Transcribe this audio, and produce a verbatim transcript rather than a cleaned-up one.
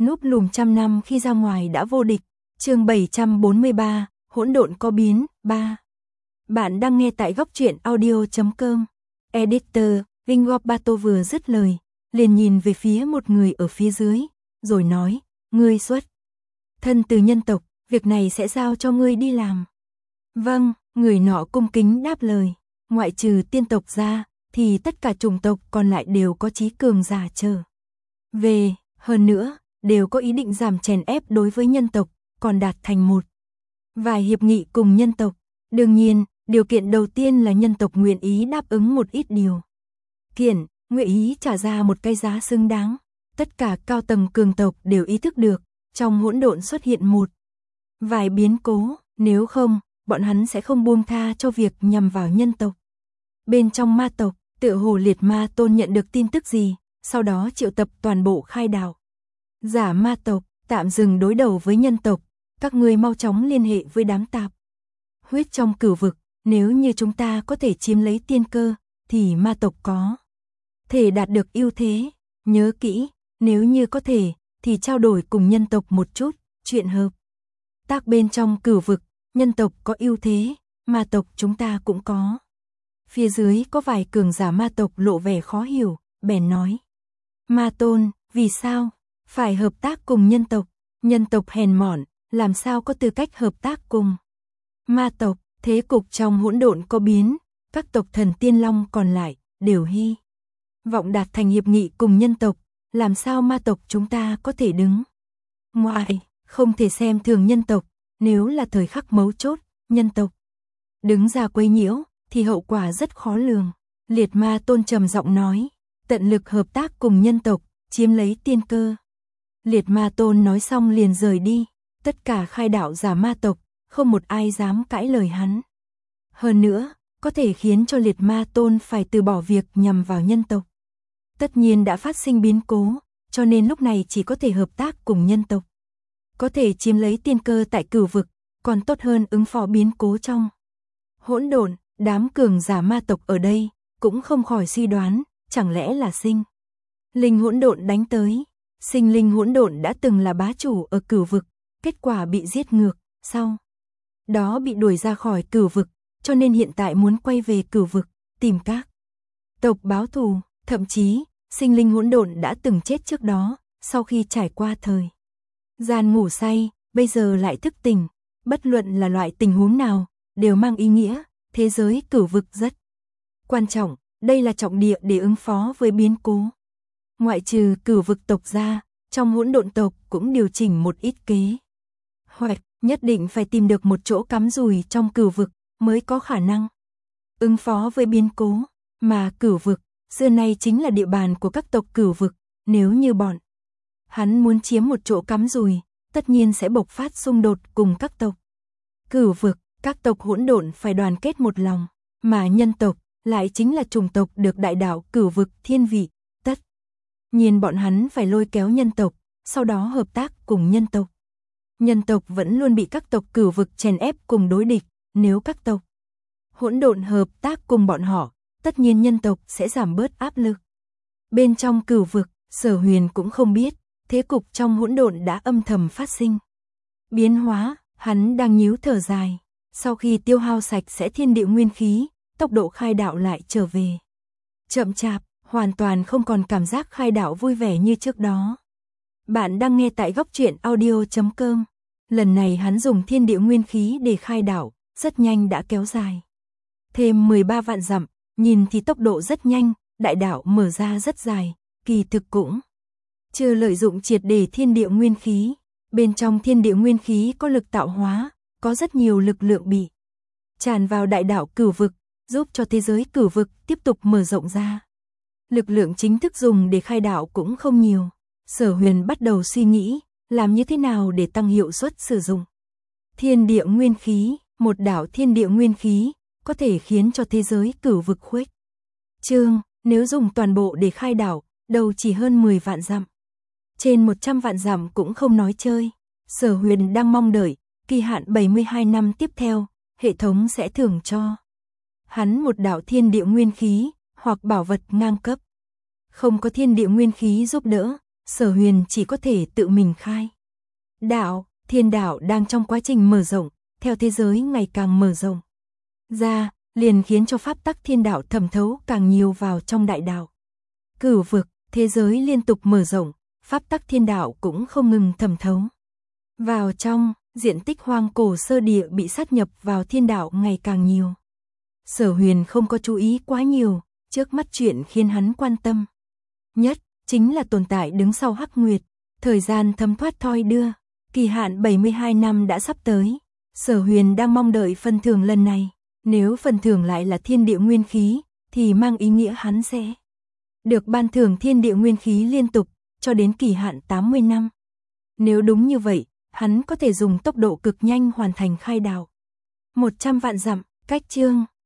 Núp lùm trăm năm khi ra ngoài đã vô địch. Chương bảy trăm bốn mươi ba, hỗn độn có biến, ba. Bạn đang nghe tại góc truyện audio chấm com. Editor, Ringobato vừa dứt lời, liền nhìn về phía một người ở phía dưới, rồi nói, ngươi xuất thân từ nhân tộc, việc này sẽ giao cho ngươi đi làm. Vâng, người nọ cung kính đáp lời, ngoại trừ tiên tộc ra, thì tất cả chủng tộc còn lại đều có chí cường giả trở về, hơn nữa, đều có ý định giảm chèn ép đối với nhân tộc, còn đạt thành một vài hiệp nghị cùng nhân tộc. Đương nhiên, điều kiện đầu tiên là nhân tộc nguyện ý đáp ứng một ít điều kiện, nguyện ý trả ra một cái giá xứng đáng. Tất cả cao tầng cường tộc đều ý thức được, trong hỗn độn xuất hiện một vài biến cố, nếu không, bọn hắn sẽ không buông tha cho việc nhằm vào nhân tộc. Bên trong ma tộc, tựa hồ Liệt Ma Tôn nhận được tin tức gì, sau đó triệu tập toàn bộ khai đạo giả ma tộc, tạm dừng đối đầu với nhân tộc, các ngươi mau chóng liên hệ với đám tạp huyết trong cửu vực, nếu như chúng ta có thể chiếm lấy tiên cơ, thì ma tộc có thể đạt được ưu thế. Nhớ kỹ, nếu như có thể, thì trao đổi cùng nhân tộc một chút, chuyện hợp tác bên trong cửu vực, nhân tộc có ưu thế, ma tộc chúng ta cũng có. Phía dưới có vài cường giả ma tộc lộ vẻ khó hiểu, bèn nói. Ma Tôn, vì sao phải hợp tác cùng nhân tộc? Nhân tộc hèn mọn, làm sao có tư cách hợp tác cùng ma tộc? Thế cục trong hỗn độn có biến, các tộc thần tiên long còn lại đều hy vọng đạt thành hiệp nghị cùng nhân tộc, làm sao ma tộc chúng ta có thể đứng ngoài, không thể xem thường nhân tộc. Nếu là thời khắc mấu chốt, nhân tộc đứng ra quấy nhiễu, thì hậu quả rất khó lường. Liệt Ma Tôn trầm giọng nói, tận lực hợp tác cùng nhân tộc, chiếm lấy tiên cơ. Liệt Ma Tôn nói xong liền rời đi, tất cả khai đạo giả ma tộc, không một ai dám cãi lời hắn. Hơn nữa, có thể khiến cho Liệt Ma Tôn phải từ bỏ việc nhằm vào nhân tộc. Tất nhiên đã phát sinh biến cố, cho nên lúc này chỉ có thể hợp tác cùng nhân tộc. Có thể chiếm lấy tiên cơ tại cửu vực, còn tốt hơn ứng phó biến cố trong hỗn độn. Đám cường giả ma tộc ở đây cũng không khỏi suy đoán, chẳng lẽ là sinh linh hỗn độn đánh tới. Sinh linh hỗn độn đã từng là bá chủ ở cửu vực, kết quả bị giết ngược, sau đó bị đuổi ra khỏi cửu vực, cho nên hiện tại muốn quay về cửu vực, tìm các tộc báo thù. Thậm chí, sinh linh hỗn độn đã từng chết trước đó, sau khi trải qua thời gian ngủ say, bây giờ lại thức tỉnh. Bất luận là loại tình huống nào, đều mang ý nghĩa thế giới cửu vực rất quan trọng, đây là trọng địa để ứng phó với biến cố. Ngoại trừ cửu vực tộc ra, trong hỗn độn tộc cũng điều chỉnh một ít kế hoạch, nhất định phải tìm được một chỗ cắm rùi trong cửu vực mới có khả năng ứng phó với biến cố. Mà cửu vực, xưa nay chính là địa bàn của các tộc cửu vực, nếu như bọn hắn muốn chiếm một chỗ cắm rùi, tất nhiên sẽ bộc phát xung đột cùng các tộc cửu vực. Các tộc hỗn độn phải đoàn kết một lòng, mà nhân tộc lại chính là chủng tộc được đại đạo cửu vực thiên vị, tất nhiên bọn hắn phải lôi kéo nhân tộc, sau đó hợp tác cùng nhân tộc. Nhân tộc vẫn luôn bị các tộc cửu vực chèn ép cùng đối địch, nếu các tộc hỗn độn hợp tác cùng bọn họ, tất nhiên nhân tộc sẽ giảm bớt áp lực. Bên trong cửu vực, Sở Huyền cũng không biết, thế cục trong hỗn độn đã âm thầm phát sinh biến hóa, hắn đang nhíu thở dài. Sau khi tiêu hao sạch sẽ thiên địa nguyên khí, tốc độ khai đạo lại trở về chậm chạp, hoàn toàn không còn cảm giác khai đạo vui vẻ như trước đó. Bạn đang nghe tại góc truyện audio chấm com. Lần này hắn dùng thiên địa nguyên khí để khai đạo, rất nhanh đã kéo dài thêm mười ba vạn dặm, nhìn thì tốc độ rất nhanh, đại đạo mở ra rất dài, kỳ thực cũng chưa lợi dụng triệt để thiên địa nguyên khí. Bên trong thiên địa nguyên khí có lực tạo hóa, có rất nhiều lực lượng bị tràn vào đại đạo cửu vực, giúp cho thế giới cửu vực tiếp tục mở rộng ra. Lực lượng chính thức dùng để khai đạo cũng không nhiều. Sở Huyền bắt đầu suy nghĩ, làm như thế nào để tăng hiệu suất sử dụng thiên địa nguyên khí. Một đạo thiên địa nguyên khí có thể khiến cho thế giới cửu vực khuếch trương, nếu dùng toàn bộ để khai đạo, đầu chỉ hơn mười vạn dặm, trên một trăm vạn dặm cũng không nói chơi. Sở Huyền đang mong đợi kỳ hạn bảy mươi hai năm tiếp theo, hệ thống sẽ thưởng cho hắn một đạo thiên địa nguyên khí, hoặc bảo vật ngang cấp. Không có thiên địa nguyên khí giúp đỡ, Sở Huyền chỉ có thể tự mình khai đạo. Thiên đạo đang trong quá trình mở rộng, theo thế giới ngày càng mở rộng ra, liền khiến cho pháp tắc thiên đạo thẩm thấu càng nhiều vào trong đại đạo. Cửu vực, thế giới liên tục mở rộng, pháp tắc thiên đạo cũng không ngừng thẩm thấu vào trong, diện tích hoang cổ sơ địa bị sát nhập vào thiên đạo ngày càng nhiều. Sở Huyền không có chú ý quá nhiều, trước mắt chuyện khiến hắn quan tâm nhất chính là tồn tại đứng sau Hắc Nguyệt, thời gian thấm thoát thoi đưa, kỳ hạn bảy mươi hai năm đã sắp tới. Sở Huyền đang mong đợi phần thưởng lần này, nếu phần thưởng lại là thiên địa nguyên khí, thì mang ý nghĩa hắn sẽ được ban thưởng thiên địa nguyên khí liên tục, cho đến kỳ hạn tám mươi năm. Nếu đúng như vậy, hắn có thể dùng tốc độ cực nhanh hoàn thành khai đạo một trăm vạn dặm, cách chương